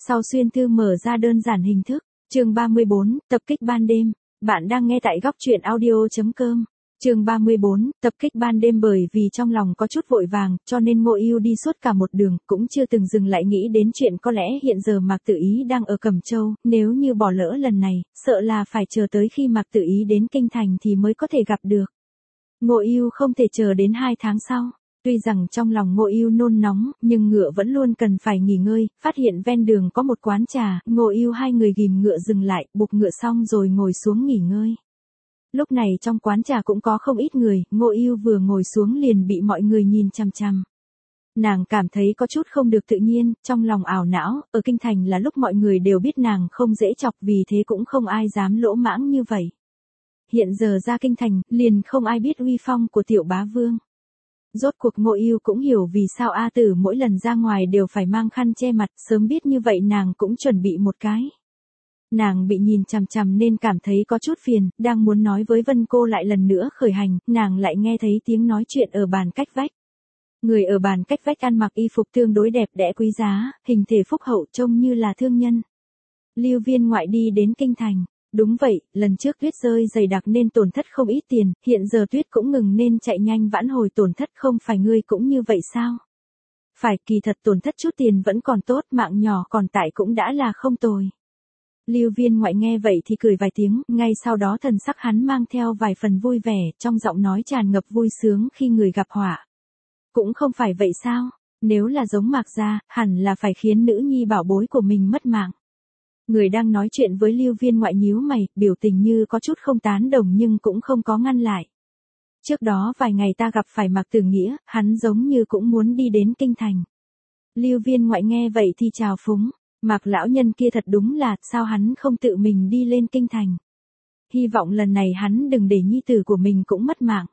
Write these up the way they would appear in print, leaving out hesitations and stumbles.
Sau xuyên thư mở ra đơn giản hình thức, chương 34, tập kích ban đêm. Bạn đang nghe tại góc truyện audio.com. Chương 34, tập kích ban đêm. Bởi vì trong lòng có chút vội vàng, cho nên Ngô Ưu đi suốt cả một đường, cũng chưa từng dừng lại nghĩ đến chuyện có lẽ hiện giờ Mạc Tử Ý đang ở Cẩm Châu, nếu như bỏ lỡ lần này, sợ là phải chờ tới khi Mạc Tử Ý đến kinh thành thì mới có thể gặp được. Ngô Ưu không thể chờ đến 2 tháng sau. Tuy rằng trong lòng Ngô Ưu nôn nóng, nhưng ngựa vẫn luôn cần phải nghỉ ngơi, phát hiện ven đường có một quán trà, Ngô Ưu hai người ghìm ngựa dừng lại, buộc ngựa xong rồi ngồi xuống nghỉ ngơi. Lúc này trong quán trà cũng có không ít người, Ngô Ưu vừa ngồi xuống liền bị mọi người nhìn chằm chằm. Nàng cảm thấy có chút không được tự nhiên, trong lòng ảo não, ở kinh thành là lúc mọi người đều biết nàng không dễ chọc, vì thế cũng không ai dám lỗ mãng như vậy. Hiện giờ ra kinh thành, liền không ai biết uy phong của tiểu bá vương. Rốt cuộc Ngô Ưu cũng hiểu vì sao A Tử mỗi lần ra ngoài đều phải mang khăn che mặt, sớm biết như vậy nàng cũng chuẩn bị một cái. Nàng bị nhìn chằm chằm nên cảm thấy có chút phiền, đang muốn nói với Vân Cô lại lần nữa khởi hành, nàng lại nghe thấy tiếng nói chuyện ở bàn cách vách. Người ở bàn cách vách ăn mặc y phục tương đối đẹp đẽ quý giá, hình thể phúc hậu trông như là thương nhân. Lưu Viên ngoại đi đến kinh thành. Đúng vậy, lần trước tuyết rơi dày đặc nên tổn thất không ít tiền, hiện giờ tuyết cũng ngừng nên chạy nhanh vãn hồi tổn thất, không phải ngươi cũng như vậy sao? Phải, kỳ thật tổn thất chút tiền vẫn còn tốt, mạng nhỏ còn tại cũng đã là không tồi. Lưu Viên ngoại nghe vậy thì cười vài tiếng, ngay sau đó thần sắc hắn mang theo vài phần vui vẻ, trong giọng nói tràn ngập vui sướng khi người gặp họa. Cũng không phải vậy sao? Nếu là giống Mạc gia, hẳn là phải khiến nữ nhi bảo bối của mình mất mạng. Người đang nói chuyện với Lưu Viên ngoại nhíu mày, biểu tình như có chút không tán đồng nhưng cũng không có ngăn lại. Trước đó vài ngày ta gặp phải Mạc Tử Nghĩa, hắn giống như cũng muốn đi đến kinh thành. Lưu Viên ngoại nghe vậy thì chào phúng, Mạc lão nhân kia thật đúng là, sao hắn không tự mình đi lên kinh thành. Hy vọng lần này hắn đừng để nhi tử của mình cũng mất mạng.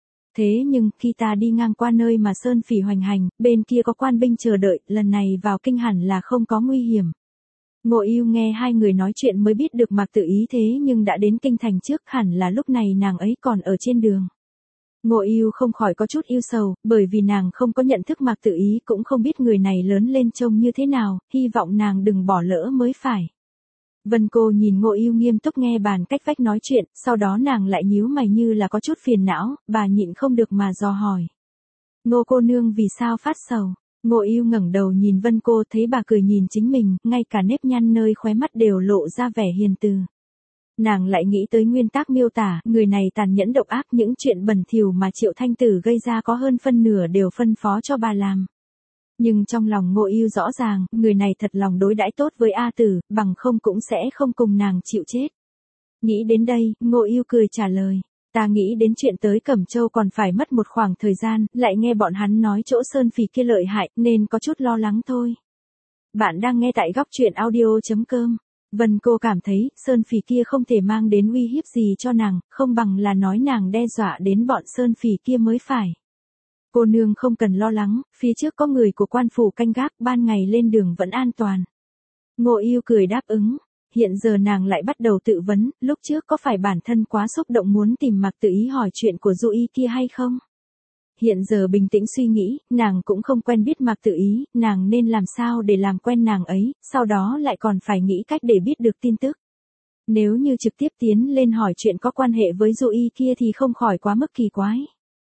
Thế nhưng, khi ta đi ngang qua nơi mà Sơn Phỉ hoành hành, bên kia có quan binh chờ đợi, lần này vào kinh hẳn là không có nguy hiểm. Ngô Ưu nghe hai người nói chuyện mới biết được Mạc Tử Ý thế nhưng đã đến kinh thành trước, hẳn là lúc này nàng ấy còn ở trên đường. Ngô Ưu không khỏi có chút ưu sầu, bởi vì nàng không có nhận thức Mạc Tử Ý, cũng không biết người này lớn lên trông như thế nào, hy vọng nàng đừng bỏ lỡ mới phải. Vân Cô nhìn Ngô Ưu nghiêm túc nghe bàn cách vách nói chuyện, sau đó nàng lại nhíu mày như là có chút phiền não, bà nhịn không được mà dò hỏi. Ngô cô nương vì sao phát sầu? Ngô Ưu ngẩng đầu nhìn Vân Cô, thấy bà cười nhìn chính mình, ngay cả nếp nhăn nơi khóe mắt đều lộ ra vẻ hiền từ. Nàng lại nghĩ tới nguyên tắc miêu tả, người này tàn nhẫn độc ác, những chuyện bẩn thỉu mà Triệu Thanh Tử gây ra có hơn phân nửa đều phân phó cho bà làm. Nhưng trong lòng Ngô Ưu rõ ràng, người này thật lòng đối đãi tốt với A Tử, bằng không cũng sẽ không cùng nàng chịu chết. Nghĩ đến đây, Ngô Ưu cười trả lời. Ta nghĩ đến chuyện tới Cẩm Châu còn phải mất một khoảng thời gian, lại nghe bọn hắn nói chỗ Sơn Phỉ kia lợi hại, nên có chút lo lắng thôi. Bạn đang nghe tại góc truyện audio.com. Vân Cô cảm thấy, Sơn Phỉ kia không thể mang đến uy hiếp gì cho nàng, không bằng là nói nàng đe dọa đến bọn Sơn Phỉ kia mới phải. Cô nương không cần lo lắng, phía trước có người của quan phủ canh gác, ban ngày lên đường vẫn an toàn. Ngô Ưu cười đáp ứng. Hiện giờ nàng lại bắt đầu tự vấn, lúc trước có phải bản thân quá xúc động muốn tìm Mạc Tử Ý hỏi chuyện của Du Y kia hay không? Hiện giờ bình tĩnh suy nghĩ, nàng cũng không quen biết Mạc Tử Ý, nàng nên làm sao để làm quen nàng ấy, sau đó lại còn phải nghĩ cách để biết được tin tức. Nếu như trực tiếp tiến lên hỏi chuyện có quan hệ với Du Y kia thì không khỏi quá mức kỳ quái.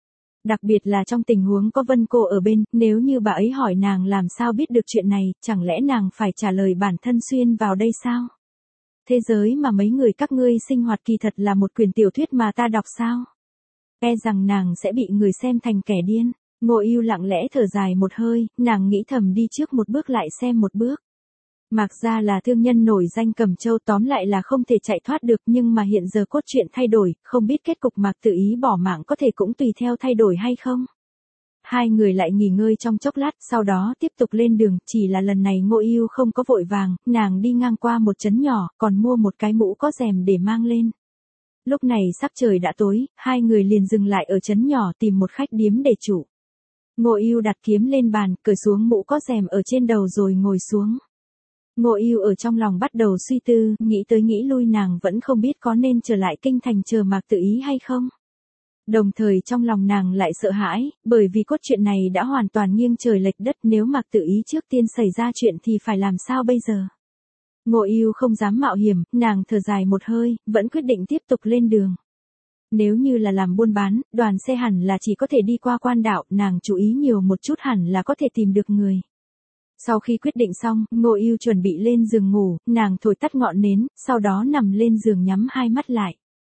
Đặc biệt là trong tình huống có Vân Cô ở bên, nếu như bà ấy hỏi nàng làm sao biết được chuyện này, chẳng lẽ nàng phải trả lời bản thân xuyên vào đây sao? Thế giới mà mấy người các ngươi sinh hoạt kỳ thật là một quyển tiểu thuyết mà ta đọc sao? E rằng nàng sẽ bị người xem thành kẻ điên. Ngô Ưu lặng lẽ thở dài một hơi, nàng nghĩ thầm đi trước một bước lại xem một bước. Mạc gia là thương nhân nổi danh Cẩm Châu, tóm lại là không thể chạy thoát được, nhưng mà hiện giờ cốt truyện thay đổi, không biết kết cục Mạc Tử Ý bỏ mạng có thể cũng tùy theo thay đổi hay không? Hai người lại nghỉ ngơi trong chốc lát, sau đó tiếp tục lên đường, chỉ là lần này Ngô Ưu không có vội vàng, nàng đi ngang qua một trấn nhỏ, còn mua một cái mũ có rèm để mang lên. Lúc này sắp trời đã tối, hai người liền dừng lại ở trấn nhỏ tìm một khách điếm để trụ. Ngô Ưu đặt kiếm lên bàn, cởi xuống mũ có rèm ở trên đầu rồi ngồi xuống. Ngô Ưu ở trong lòng bắt đầu suy tư, nghĩ tới nghĩ lui nàng vẫn không biết có nên trở lại kinh thành chờ Mạc Tử Ý hay không. Đồng thời trong lòng nàng lại sợ hãi, bởi vì cốt truyện này đã hoàn toàn nghiêng trời lệch đất, nếu Mạc Tử Ý trước tiên xảy ra chuyện thì phải làm sao bây giờ? Ngô Ưu không dám mạo hiểm, nàng thở dài một hơi, vẫn quyết định tiếp tục lên đường. Nếu như là làm buôn bán, đoàn xe hẳn là chỉ có thể đi qua quan đạo, nàng chú ý nhiều một chút hẳn là có thể tìm được người. Sau khi quyết định xong, Ngô Ưu chuẩn bị lên giường ngủ, nàng thổi tắt ngọn nến, sau đó nằm lên giường nhắm hai mắt lại.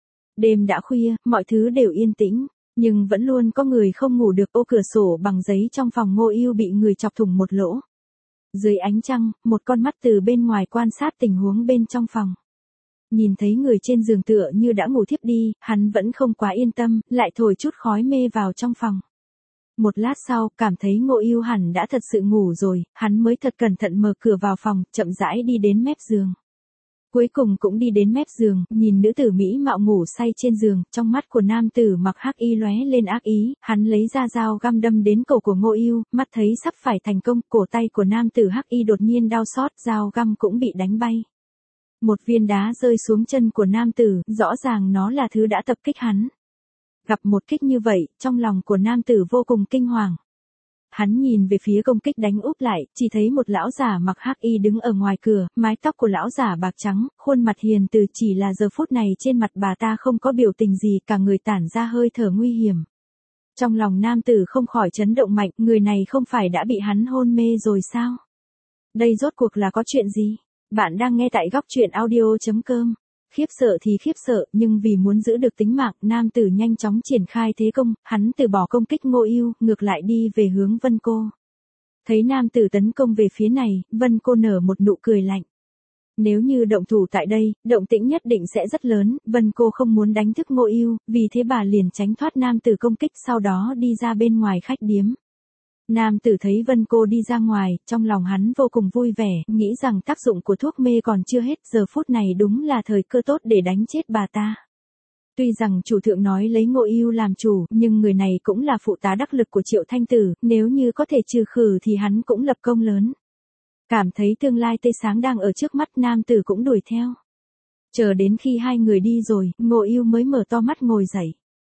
Đêm đã khuya, mọi thứ đều yên tĩnh, nhưng vẫn luôn có người không ngủ được. Ô cửa sổ bằng giấy trong phòng Ngô Ưu bị người chọc thủng một lỗ. Dưới ánh trăng, một con mắt từ bên ngoài quan sát tình huống bên trong phòng. Nhìn thấy người trên giường tựa như đã ngủ thiếp đi, hắn vẫn không quá yên tâm, lại thổi chút khói mê vào trong phòng. Một lát sau, cảm thấy Ngô Ưu hẳn đã thật sự ngủ rồi, hắn mới thật cẩn thận mở cửa vào phòng, chậm rãi đi đến mép giường. Cuối cùng cũng đi đến mép giường, nhìn nữ tử mỹ mạo ngủ say trên giường, trong mắt của nam tử mặc hắc y lóe lên ác ý, hắn lấy ra dao găm đâm đến cổ của Ngô Ưu, mắt thấy sắp phải thành công, cổ tay của nam tử hắc y đột nhiên đau xót, dao găm cũng bị đánh bay. Một viên đá rơi xuống chân của nam tử, rõ ràng nó là thứ đã tập kích hắn. Gặp một kích như vậy, trong lòng của nam tử vô cùng kinh hoàng. Hắn nhìn về phía công kích đánh úp lại, chỉ thấy một lão giả mặc hắc y đứng ở ngoài cửa, mái tóc của lão giả bạc trắng, khuôn mặt hiền từ, chỉ là giờ phút này trên mặt bà ta không có biểu tình gì, cả người tản ra hơi thở nguy hiểm. Trong lòng nam tử không khỏi chấn động mạnh, người này không phải đã bị hắn hôn mê rồi sao? Đây rốt cuộc là có chuyện gì? Bạn đang nghe tại góc truyện audio.com. Khiếp sợ thì khiếp sợ, nhưng vì muốn giữ được tính mạng, nam tử nhanh chóng triển khai thế công, hắn từ bỏ công kích Ngô Ưu, ngược lại đi về hướng Vân Cô. Thấy nam tử tấn công về phía này, Vân Cô nở một nụ cười lạnh. Nếu như động thủ tại đây, động tĩnh nhất định sẽ rất lớn, Vân Cô không muốn đánh thức Ngô Ưu, vì thế bà liền tránh thoát nam tử công kích, sau đó đi ra bên ngoài khách điếm. Nam tử thấy Vân Cô đi ra ngoài, trong lòng hắn vô cùng vui vẻ, nghĩ rằng tác dụng của thuốc mê còn chưa hết, giờ phút này đúng là thời cơ tốt để đánh chết bà ta. Tuy rằng chủ thượng nói lấy Ngô Ưu làm chủ, nhưng người này cũng là phụ tá đắc lực của Triệu Thanh Tử, nếu như có thể trừ khử thì hắn cũng lập công lớn. Cảm thấy tương lai tươi sáng đang ở trước mắt, nam tử cũng đuổi theo. Chờ đến khi hai người đi rồi, Ngô Ưu mới mở to mắt ngồi dậy.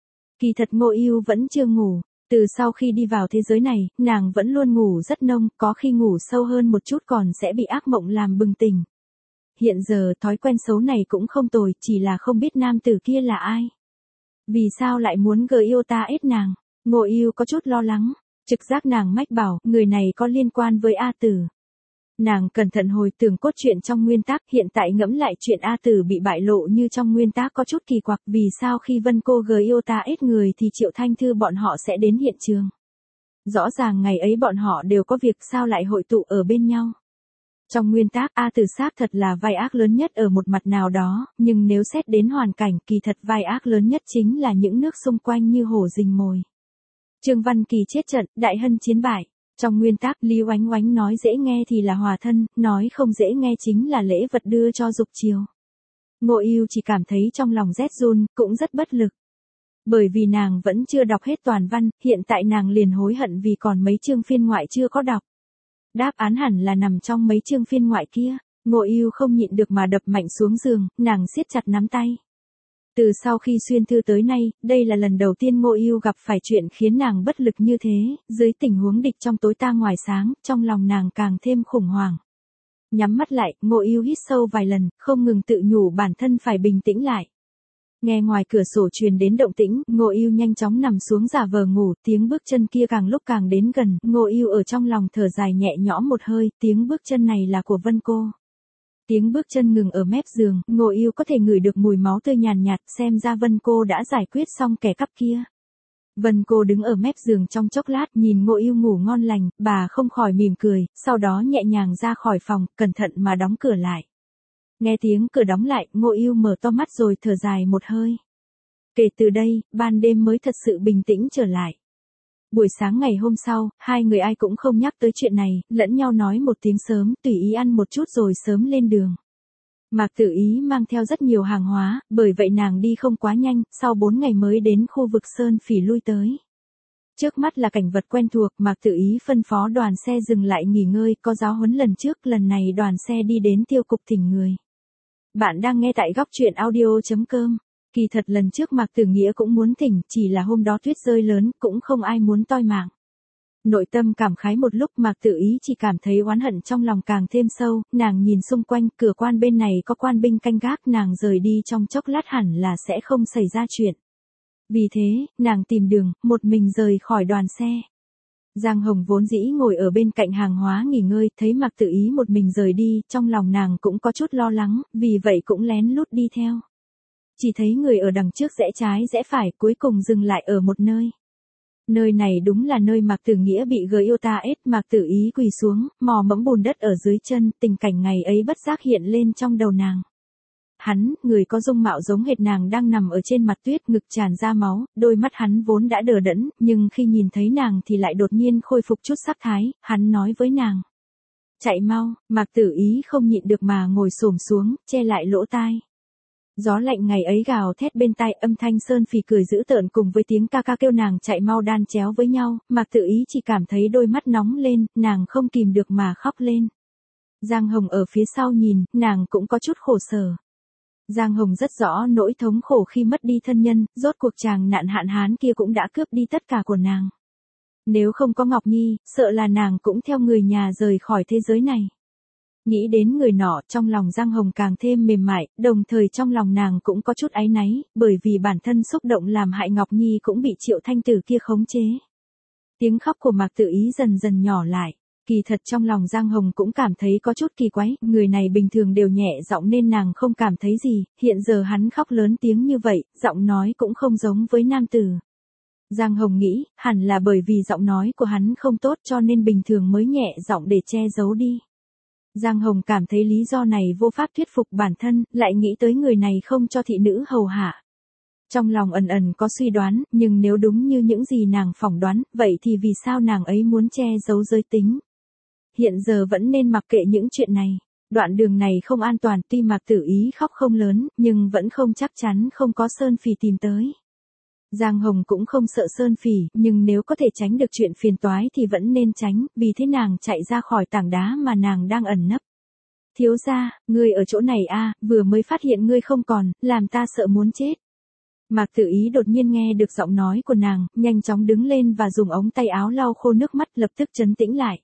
Kỳ thật Ngô Ưu vẫn chưa ngủ. Từ sau khi đi vào thế giới này, nàng vẫn luôn ngủ rất nông, có khi ngủ sâu hơn một chút còn sẽ bị ác mộng làm bừng tỉnh. Hiện giờ thói quen xấu này cũng không tồi, chỉ là không biết nam tử kia là ai. Vì sao lại muốn yêu ta ết nàng? Ngô Ưu có chút lo lắng, trực giác nàng mách bảo, người này có liên quan với A Tử. Nàng cẩn thận hồi tưởng cốt truyện trong nguyên tác, hiện tại ngẫm lại chuyện A Tử bị bại lộ như trong nguyên tác có chút kỳ quặc, vì sao khi Vân Cô yêu ta ết người thì Triệu Thanh Thư bọn họ sẽ đến hiện trường. Rõ ràng ngày ấy bọn họ đều có việc, sao lại hội tụ ở bên nhau. Trong nguyên tác A Tử xác thật là vai ác lớn nhất ở một mặt nào đó, nhưng nếu xét đến hoàn cảnh, kỳ thật vai ác lớn nhất chính là những nước xung quanh như hổ rình mồi. Trương Văn Kỳ chết trận, Đại Hân chiến bại. Trong nguyên tác, Lý Oánh Oánh nói dễ nghe thì là hòa thân, nói không dễ nghe chính là lễ vật đưa cho Dục Chiều. Ngô Ưu chỉ cảm thấy trong lòng rét run, cũng rất bất lực. Bởi vì nàng vẫn chưa đọc hết toàn văn, hiện tại nàng liền hối hận vì còn mấy chương phiên ngoại chưa có đọc. Đáp án hẳn là nằm trong mấy chương phiên ngoại kia. Ngô Ưu không nhịn được mà đập mạnh xuống giường, nàng siết chặt nắm tay. Từ sau khi xuyên thư tới nay, đây là lần đầu tiên Ngô Ưu gặp phải chuyện khiến nàng bất lực như thế, dưới tình huống địch trong tối ta ngoài sáng, trong lòng nàng càng thêm khủng hoảng. Nhắm mắt lại, Ngô Ưu hít sâu vài lần, không ngừng tự nhủ bản thân phải bình tĩnh lại. Nghe ngoài cửa sổ truyền đến động tĩnh, Ngô Ưu nhanh chóng nằm xuống giả vờ ngủ, tiếng bước chân kia càng lúc càng đến gần, Ngô Ưu ở trong lòng thở dài nhẹ nhõm một hơi, tiếng bước chân này là của Vân Cô. Tiếng bước chân ngừng ở mép giường, Ngô Ưu có thể ngửi được mùi máu tươi nhàn nhạt, xem ra Vân Cô đã giải quyết xong kẻ cắp kia. Vân Cô đứng ở mép giường trong chốc lát, nhìn Ngô Ưu ngủ ngon lành, bà không khỏi mỉm cười, sau đó nhẹ nhàng ra khỏi phòng, cẩn thận mà đóng cửa lại. Nghe tiếng cửa đóng lại, Ngô Ưu mở to mắt rồi thở dài một hơi. Kể từ đây, ban đêm mới thật sự bình tĩnh trở lại. Buổi sáng ngày hôm sau, hai người ai cũng không nhắc tới chuyện này, lẫn nhau nói một tiếng sớm, tùy ý ăn một chút rồi sớm lên đường. Mạc Tử Ý mang theo rất nhiều hàng hóa, bởi vậy nàng đi không quá nhanh, sau 4 ngày mới đến khu vực Sơn Phỉ lui tới. Trước mắt là cảnh vật quen thuộc, Mạc Tử Ý phân phó đoàn xe dừng lại nghỉ ngơi, có giáo huấn lần trước, lần này đoàn xe đi đến tiêu cục thỉnh người. Bạn đang nghe tại góc truyện audio.com. Kỳ thật lần trước Mạc Tử Nghĩa cũng muốn thỉnh, chỉ là hôm đó tuyết rơi lớn, cũng không ai muốn toi mạng. Nội tâm cảm khái một lúc Mạc Tử Ý chỉ cảm thấy oán hận trong lòng càng thêm sâu, nàng nhìn xung quanh cửa quan bên này có quan binh canh gác nàng rời đi trong chốc lát hẳn là sẽ không xảy ra chuyện. Vì thế, nàng tìm đường, một mình rời khỏi đoàn xe. Giang Hồng vốn dĩ ngồi ở bên cạnh hàng hóa nghỉ ngơi, thấy Mạc Tử Ý một mình rời đi, trong lòng nàng cũng có chút lo lắng, vì vậy cũng lén lút đi theo. Chỉ thấy người ở đằng trước rẽ trái rẽ phải, cuối cùng dừng lại ở một nơi. Nơi này đúng là nơi Mạc Tử Nghĩa bị người yêu ta ết, Mạc Tử Ý quỳ xuống, mò mẫm bùn đất ở dưới chân, tình cảnh ngày ấy bất giác hiện lên trong đầu nàng. Hắn, người có dung mạo giống hệt nàng đang nằm ở trên mặt tuyết, ngực tràn ra máu, đôi mắt hắn vốn đã đờ đẫn, nhưng khi nhìn thấy nàng thì lại đột nhiên khôi phục chút sắc thái, hắn nói với nàng. Chạy mau, Mạc Tử Ý không nhịn được mà ngồi xổm xuống, che lại lỗ tai. Gió lạnh ngày ấy gào thét bên tai, âm thanh Sơn Phỉ cười dữ tợn cùng với tiếng ca ca kêu nàng chạy mau đan chéo với nhau, Mạc Tử Ý chỉ cảm thấy đôi mắt nóng lên, nàng không kìm được mà khóc lên. Giang Hồng ở phía sau nhìn, nàng cũng có chút khổ sở. Giang Hồng rất rõ nỗi thống khổ khi mất đi thân nhân, rốt cuộc chàng nạn hạn hán kia cũng đã cướp đi tất cả của nàng. Nếu không có Ngọc Nhi, sợ là nàng cũng theo người nhà rời khỏi thế giới này. Nghĩ đến người nọ, trong lòng Giang Hồng càng thêm mềm mại, đồng thời trong lòng nàng cũng có chút áy náy, bởi vì bản thân xúc động làm hại Ngọc Nhi cũng bị Triệu Thanh Tử kia khống chế. Tiếng khóc của Mạc Tử Ý dần dần nhỏ lại. Kỳ thật trong lòng Giang Hồng cũng cảm thấy có chút kỳ quái, người này bình thường đều nhẹ giọng nên nàng không cảm thấy gì, hiện giờ hắn khóc lớn tiếng như vậy, giọng nói cũng không giống với nam tử. Giang Hồng nghĩ, hẳn là bởi vì giọng nói của hắn không tốt cho nên bình thường mới nhẹ giọng để che giấu đi. Giang Hồng cảm thấy lý do này vô pháp thuyết phục bản thân, lại nghĩ tới người này không cho thị nữ hầu hạ. Trong lòng ẩn ẩn có suy đoán, nhưng nếu đúng như những gì nàng phỏng đoán, vậy thì vì sao nàng ấy muốn che giấu giới tính? Hiện giờ vẫn nên mặc kệ những chuyện này. Đoạn đường này không an toàn, tuy Mạc Tử Ý khóc không lớn, nhưng vẫn không chắc chắn không có Sơn Phỉ tìm tới. Giang Hồng cũng không sợ Sơn Phỉ, nhưng nếu có thể tránh được chuyện phiền toái thì vẫn nên tránh, vì thế nàng chạy ra khỏi tảng đá mà nàng đang ẩn nấp. Thiếu gia, ngươi ở chỗ này à, vừa mới phát hiện ngươi không còn, làm ta sợ muốn chết. Mạc Tử Ý đột nhiên nghe được giọng nói của nàng, nhanh chóng đứng lên và dùng ống tay áo lau khô nước mắt, lập tức trấn tĩnh lại.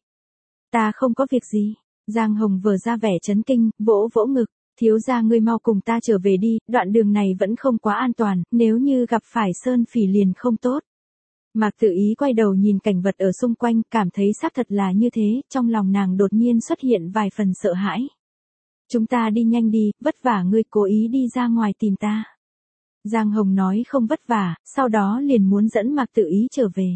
Ta không có việc gì. Giang Hồng vừa ra vẻ chấn kinh, vỗ vỗ ngực. Thiếu gia ngươi mau cùng ta trở về đi, đoạn đường này vẫn không quá an toàn, nếu như gặp phải Sơn Phỉ liền không tốt. Mạc Tử Ý quay đầu nhìn cảnh vật ở xung quanh, cảm thấy xác thật là như thế, trong lòng nàng đột nhiên xuất hiện vài phần sợ hãi. Chúng ta đi nhanh đi, vất vả ngươi cố ý đi ra ngoài tìm ta. Giang Hồng nói không vất vả, sau đó liền muốn dẫn Mạc Tử Ý trở về.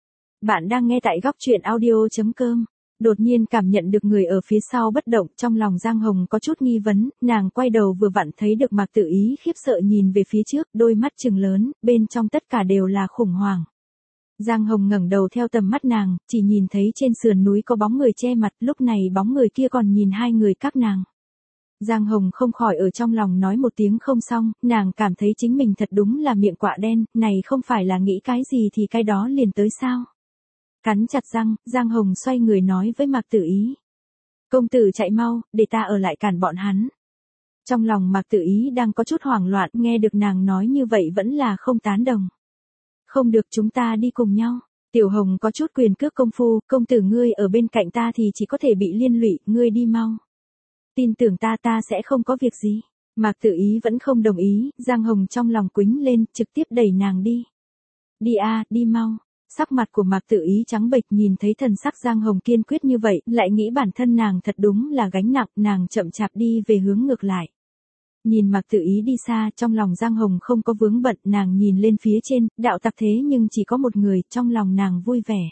Bạn đang nghe tại góc truyện audio.com. Đột nhiên cảm nhận được người ở phía sau bất động, trong lòng Giang Hồng có chút nghi vấn, nàng quay đầu vừa vặn thấy được Mạc Tử Ý khiếp sợ nhìn về phía trước, đôi mắt trừng lớn, bên trong tất cả đều là khủng hoảng. Giang Hồng ngẩng đầu theo tầm mắt nàng, chỉ nhìn thấy trên sườn núi có bóng người che mặt, lúc này bóng người kia còn nhìn hai người các nàng. Giang Hồng không khỏi ở trong lòng nói một tiếng không xong, nàng cảm thấy chính mình thật đúng là miệng quạ đen, này không phải là nghĩ cái gì thì cái đó liền tới sao. Cắn chặt răng, Giang Hồng xoay người nói với Mạc Tử Ý. Công tử chạy mau, để ta ở lại cản bọn hắn. Trong lòng Mạc Tử Ý đang có chút hoảng loạn, nghe được nàng nói như vậy vẫn là không tán đồng. Không được, chúng ta đi cùng nhau. Tiểu Hồng có chút quyền cước công phu, công tử ngươi ở bên cạnh ta thì chỉ có thể bị liên lụy, ngươi đi mau. Tin tưởng ta sẽ không có việc gì. Mạc Tử Ý vẫn không đồng ý, Giang Hồng trong lòng quĩnh lên, trực tiếp đẩy nàng đi. Đi a, đi mau. Sắc mặt của Mạc Tử Ý trắng bệch, nhìn thấy thần sắc Giang Hồng kiên quyết như vậy, lại nghĩ bản thân nàng thật đúng là gánh nặng, nàng chậm chạp đi về hướng ngược lại. Nhìn Mạc Tử Ý đi xa, trong lòng Giang Hồng không có vướng bận, nàng nhìn lên phía trên, đạo tặc thế nhưng chỉ có một người, trong lòng nàng vui vẻ.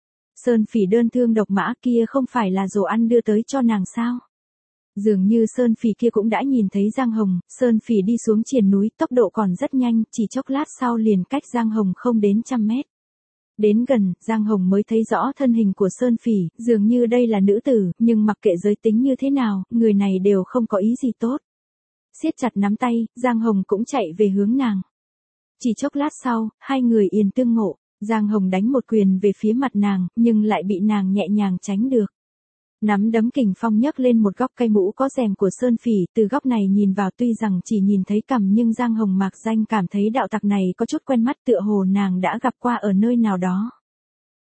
Sơn Phỉ đơn thương độc mã kia không phải là đồ ăn đưa tới cho nàng sao? Dường như Sơn Phỉ kia cũng đã nhìn thấy Giang Hồng, Sơn Phỉ đi xuống triền núi, tốc độ còn rất nhanh, chỉ chốc lát sau liền cách Giang Hồng không đến 100 mét. Đến gần, Giang Hồng mới thấy rõ thân hình của Sơn Phỉ, dường như đây là nữ tử, nhưng mặc kệ giới tính như thế nào, người này đều không có ý gì tốt. Siết chặt nắm tay, Giang Hồng cũng chạy về hướng nàng. Chỉ chốc lát sau, hai người yên tương ngộ, Giang Hồng đánh một quyền về phía mặt nàng, nhưng lại bị nàng nhẹ nhàng tránh được. Nắm đấm kình phong nhấc lên một góc cây mũ có rèm của Sơn Phỉ, từ góc này nhìn vào tuy rằng chỉ nhìn thấy cằm nhưng Giang Hồng mạc danh cảm thấy đạo tặc này có chút quen mắt, tựa hồ nàng đã gặp qua ở nơi nào đó.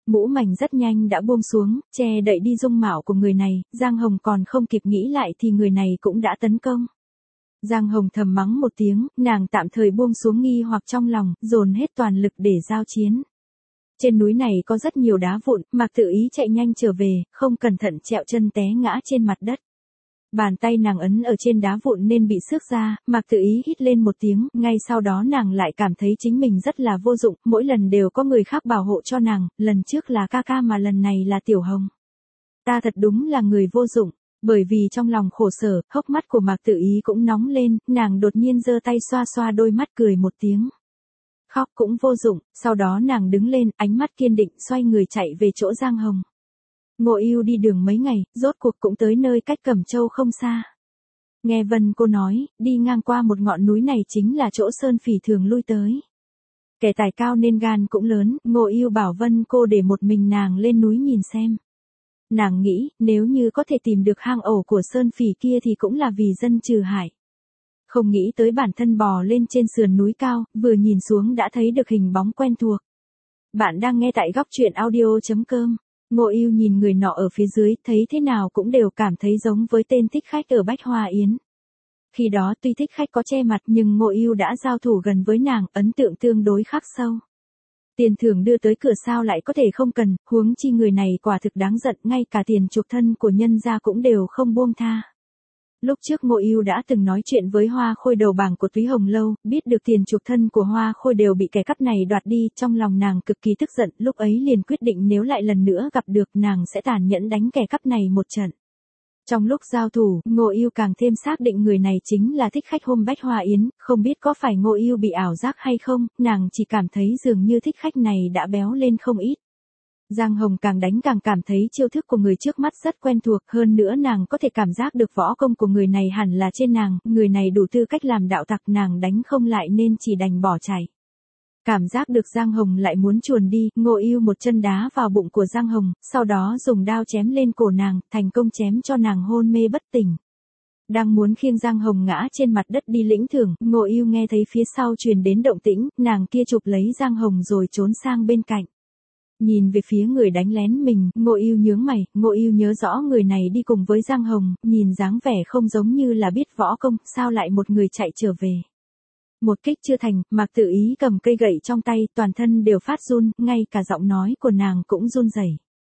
Mũ mảnh rất nhanh đã buông xuống, che đậy đi dung mạo của người này, Giang Hồng còn không kịp nghĩ lại thì người này cũng đã tấn công. Giang Hồng thầm mắng một tiếng, nàng tạm thời buông xuống nghi hoặc trong lòng, dồn hết toàn lực để giao chiến. Trên núi này có rất nhiều đá vụn, Mạc Tự Ý chạy nhanh trở về, không cẩn thận trẹo chân té ngã trên mặt đất. Bàn tay nàng ấn ở trên đá vụn nên bị xước ra, Mạc Tự Ý hít lên một tiếng, ngay sau đó nàng lại cảm thấy chính mình rất là vô dụng, mỗi lần đều có người khác bảo hộ cho nàng, lần trước là ca ca mà lần này là Tiểu Hồng. Ta thật đúng là người vô dụng. Bởi vì trong lòng khổ sở, hốc mắt của Mạc Tự Ý cũng nóng lên, nàng đột nhiên giơ tay xoa xoa đôi mắt cười một tiếng. Khóc cũng vô dụng, sau đó nàng đứng lên, ánh mắt kiên định xoay người chạy về chỗ Giang Hồng. Ngộ Ưu đi đường mấy ngày, rốt cuộc cũng tới nơi cách Cẩm Châu không xa. Nghe Vân cô nói, đi ngang qua một ngọn núi này chính là chỗ Sơn Phỉ thường lui tới. Kẻ tài cao nên gan cũng lớn, Ngộ Ưu bảo Vân cô để một mình nàng lên núi nhìn xem. Nàng nghĩ, nếu như có thể tìm được hang ổ của Sơn Phỉ kia thì cũng là vì dân trừ hại. Không nghĩ tới bản thân bò lên trên sườn núi cao, vừa nhìn xuống đã thấy được hình bóng quen thuộc. Bạn đang nghe tại góc truyện audio.com. Ngộ Ưu nhìn người nọ ở phía dưới, thấy thế nào cũng đều cảm thấy giống với tên thích khách ở Bách Hoa Yến. Khi đó tuy thích khách có che mặt nhưng Ngộ Ưu đã giao thủ gần với nàng, ấn tượng tương đối khắc sâu. Tiền thưởng đưa tới cửa sao lại có thể không cần, huống chi người này quả thực đáng giận, ngay cả tiền chuộc thân của nhân gia cũng đều không buông tha. Lúc trước Ngộ Ưu đã từng nói chuyện với Hoa Khôi đầu bảng của Túy Hồng Lâu, biết được tiền chuộc thân của Hoa Khôi đều bị kẻ cắp này đoạt đi, trong lòng nàng cực kỳ tức giận, lúc ấy liền quyết định nếu lại lần nữa gặp được nàng sẽ tàn nhẫn đánh kẻ cắp này một trận. Trong lúc giao thủ, Ngộ Ưu càng thêm xác định người này chính là thích khách hôm Bách Hoa Yến, không biết có phải Ngộ Ưu bị ảo giác hay không, nàng chỉ cảm thấy dường như thích khách này đã béo lên không ít. Giang Hồng càng đánh càng cảm thấy chiêu thức của người trước mắt rất quen thuộc, hơn nữa nàng có thể cảm giác được võ công của người này hẳn là trên nàng, người này đủ tư cách làm đạo tặc, nàng đánh không lại nên chỉ đành bỏ chạy. Cảm giác được Giang Hồng lại muốn chuồn đi, Ngộ Ưu một chân đá vào bụng của Giang Hồng, sau đó dùng đao chém lên cổ nàng, thành công chém cho nàng hôn mê bất tỉnh. Đang muốn khiêng Giang Hồng ngã trên mặt đất đi lĩnh thưởng, Ngộ Ưu nghe thấy phía sau truyền đến động tĩnh, nàng kia chụp lấy Giang Hồng rồi trốn sang bên cạnh. Nhìn về phía người đánh lén mình, Ngộ Ưu nhướng mày, Ngộ Ưu nhớ rõ người này đi cùng với Giang Hồng, nhìn dáng vẻ không giống như là biết võ công, sao lại một người chạy trở về. Một kích chưa thành, Mạc Tự Ý cầm cây gậy trong tay, toàn thân đều phát run, ngay cả giọng nói của nàng cũng run rẩy.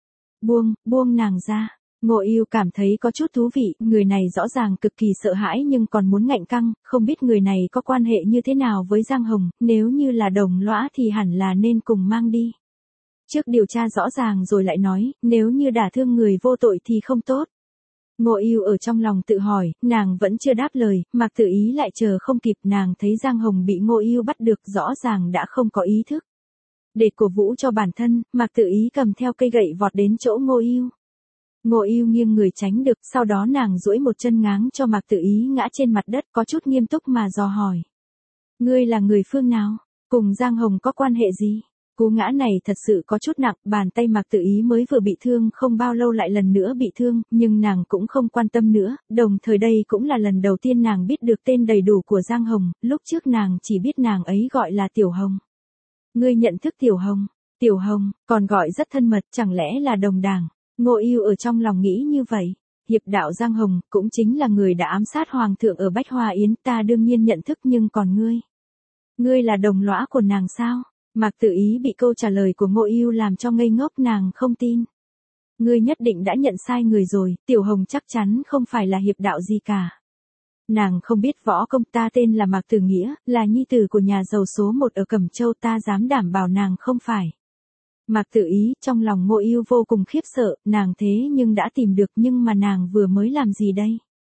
Buông nàng ra. Ngộ Ưu cảm thấy có chút thú vị, người này rõ ràng cực kỳ sợ hãi nhưng còn muốn ngạnh căng, không biết người này có quan hệ như thế nào với Giang Hồng, nếu như là đồng lõa thì hẳn là nên cùng mang đi. Trước điều tra rõ ràng rồi lại nói, nếu như đả thương người vô tội thì không tốt. Ngộ Ưu ở trong lòng tự hỏi, nàng vẫn chưa đáp lời, Mạc Tự Ý lại chờ không kịp, nàng thấy Giang Hồng bị Ngộ Ưu bắt được rõ ràng đã không có ý thức. Để cổ vũ cho bản thân, Mạc Tự Ý cầm theo cây gậy vọt đến chỗ Ngộ Ưu. Ngộ Ưu nghiêng người tránh được, sau đó nàng duỗi một chân ngáng cho Mạc Tự Ý ngã trên mặt đất, có chút nghiêm túc mà dò hỏi. Ngươi là người phương nào? Cùng Giang Hồng có quan hệ gì? Cú ngã này thật sự có chút nặng, bàn tay Mạc Tự Ý mới vừa bị thương không bao lâu lại lần nữa bị thương, nhưng nàng cũng không quan tâm nữa, đồng thời đây cũng là lần đầu tiên nàng biết được tên đầy đủ của Giang Hồng, lúc trước nàng chỉ biết nàng ấy gọi là Tiểu Hồng. Ngươi nhận thức Tiểu Hồng? Tiểu Hồng, còn gọi rất thân mật, chẳng lẽ là đồng đảng? Ngộ Ưu ở trong lòng nghĩ như vậy. Hiệp đạo Giang Hồng, cũng chính là người đã ám sát Hoàng thượng ở Bách Hoa Yến, ta đương nhiên nhận thức nhưng còn ngươi? Ngươi là đồng lõa của nàng sao? Mạc Tự Ý bị câu trả lời của Ngộ Ưu làm cho ngây ngốc, nàng không tin. Ngươi nhất định đã nhận sai người rồi, Tiểu Hồng chắc chắn không phải là hiệp đạo gì cả. Nàng không biết võ công, ta tên là Mạc Tử Nghĩa, là nhi tử của nhà giàu số 1 ở Cẩm Châu, ta dám đảm bảo nàng không phải. Mạc Tự Ý, trong lòng Ngộ Ưu vô cùng khiếp sợ, nàng thế nhưng đã tìm được, nhưng mà nàng vừa mới làm gì đây?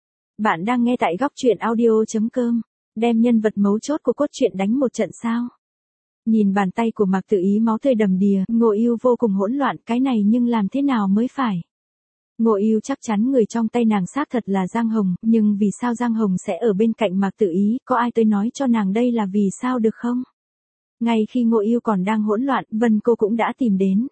Bạn đang nghe tại góc truyện audio.com, đem nhân vật mấu chốt của cốt truyện đánh một trận sao? Nhìn bàn tay của Mạc Tự Ý máu tươi đầm đìa, Ngộ Ưu vô cùng hỗn loạn, cái này nhưng làm thế nào mới phải? Ngộ Ưu chắc chắn người trong tay nàng xác thật là Giang Hồng, nhưng vì sao Giang Hồng sẽ ở bên cạnh Mạc Tự Ý, có ai tới nói cho nàng đây là vì sao được không? Ngay khi Ngộ Ưu còn đang hỗn loạn, Vân cô cũng đã tìm đến.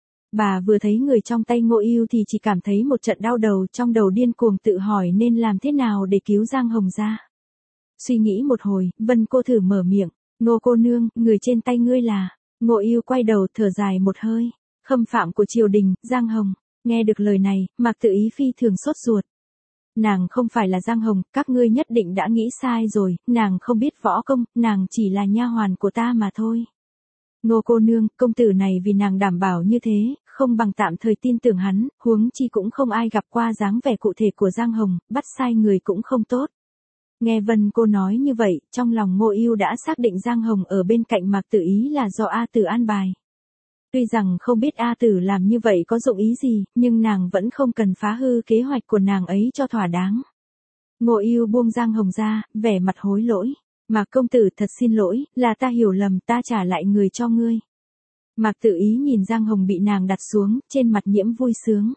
Bà vừa thấy người trong tay Ngộ Ưu thì chỉ cảm thấy một trận đau đầu, trong đầu điên cuồng tự hỏi nên làm thế nào để cứu Giang Hồng ra. Suy nghĩ một hồi, Vân cô thử mở miệng. Ngô cô nương, người trên tay ngươi là. Ngộ Ưu quay đầu thở dài một hơi. khâm phạm của triều đình, Giang Hồng. Nghe được lời này, Mạc Tự Ý phi thường sốt ruột. Nàng không phải là Giang Hồng, các ngươi nhất định đã nghĩ sai rồi, nàng không biết võ công, nàng chỉ là nha hoàn của ta mà thôi. Ngô cô nương, công tử này vì nàng đảm bảo như thế, không bằng tạm thời tin tưởng hắn, huống chi cũng không ai gặp qua dáng vẻ cụ thể của Giang Hồng, bắt sai người cũng không tốt. Nghe Vân cô nói như vậy, trong lòng Ngô Ưu đã xác định Giang Hồng ở bên cạnh Mạc Tự Ý là do A Tử an bài. Tuy rằng không biết A Tử làm như vậy có dụng ý gì, nhưng nàng vẫn không cần phá hư kế hoạch của nàng ấy cho thỏa đáng. Ngô Ưu buông Giang Hồng ra, vẻ mặt hối lỗi. Mạc công tử thật xin lỗi, là ta hiểu lầm, ta trả lại người cho ngươi. Mạc Tự Ý nhìn Giang Hồng bị nàng đặt xuống, trên mặt nhiễm vui sướng.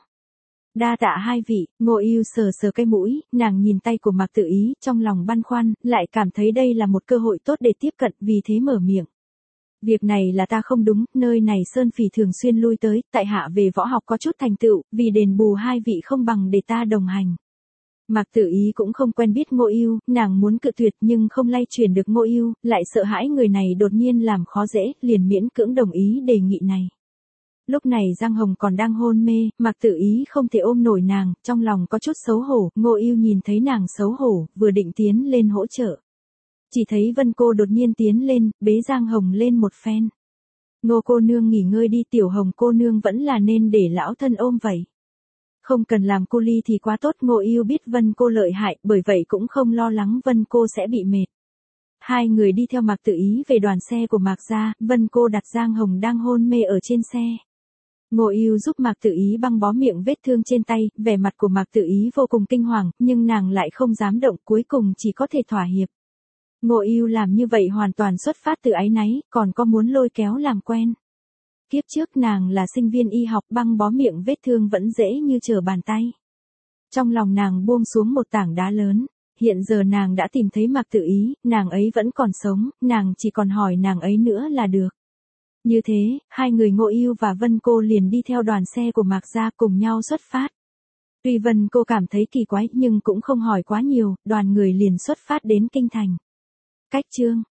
Đa tạ hai vị, Ngô Ưu sờ sờ cái mũi, nàng nhìn tay của Mạc Tự Ý, trong lòng băn khoăn, lại cảm thấy đây là một cơ hội tốt để tiếp cận, vì thế mở miệng. Việc này là ta không đúng, nơi này Sơn Phỉ thường xuyên lui tới, tại hạ về võ học có chút thành tựu, vì đền bù hai vị không bằng để ta đồng hành. Mạc Tự Ý cũng không quen biết Ngô Ưu, nàng muốn cự tuyệt nhưng không lay chuyển được Ngô Ưu, lại sợ hãi người này đột nhiên làm khó dễ, liền miễn cưỡng đồng ý đề nghị này. Lúc này Giang Hồng còn đang hôn mê, Mạc Tự Ý không thể ôm nổi nàng, trong lòng có chút xấu hổ, Ngô Ưu nhìn thấy nàng xấu hổ, vừa định tiến lên hỗ trợ. Chỉ thấy Vân cô đột nhiên tiến lên, bế Giang Hồng lên một phen. Ngô cô nương nghỉ ngơi đi, Tiểu Hồng cô nương vẫn là nên để lão thân ôm vậy. Không cần làm cu ly thì quá tốt, Ngô Ưu biết Vân cô lợi hại, bởi vậy cũng không lo lắng Vân cô sẽ bị mệt. Hai người đi theo Mạc Tự Ý về đoàn xe của Mạc gia, Vân cô đặt Giang Hồng đang hôn mê ở trên xe. Ngô Ưu giúp Mạc Tự Ý băng bó miệng vết thương trên tay, vẻ mặt của Mạc Tự Ý vô cùng kinh hoàng, nhưng nàng lại không dám động, cuối cùng chỉ có thể thỏa hiệp. Ngô Ưu làm như vậy hoàn toàn xuất phát từ áy náy, còn có muốn lôi kéo làm quen. Kiếp trước nàng là sinh viên y học, băng bó miệng vết thương vẫn dễ như trở bàn tay. Trong lòng nàng buông xuống một tảng đá lớn, hiện giờ nàng đã tìm thấy Mạc Tự Ý, nàng ấy vẫn còn sống, nàng chỉ còn hỏi nàng ấy nữa là được. Như thế, hai người Ngô Ưu và Vân cô liền đi theo đoàn xe của Mạc gia cùng nhau xuất phát. Tuy Vân cô cảm thấy kỳ quái nhưng cũng không hỏi quá nhiều, đoàn người liền xuất phát đến kinh thành. Cách chương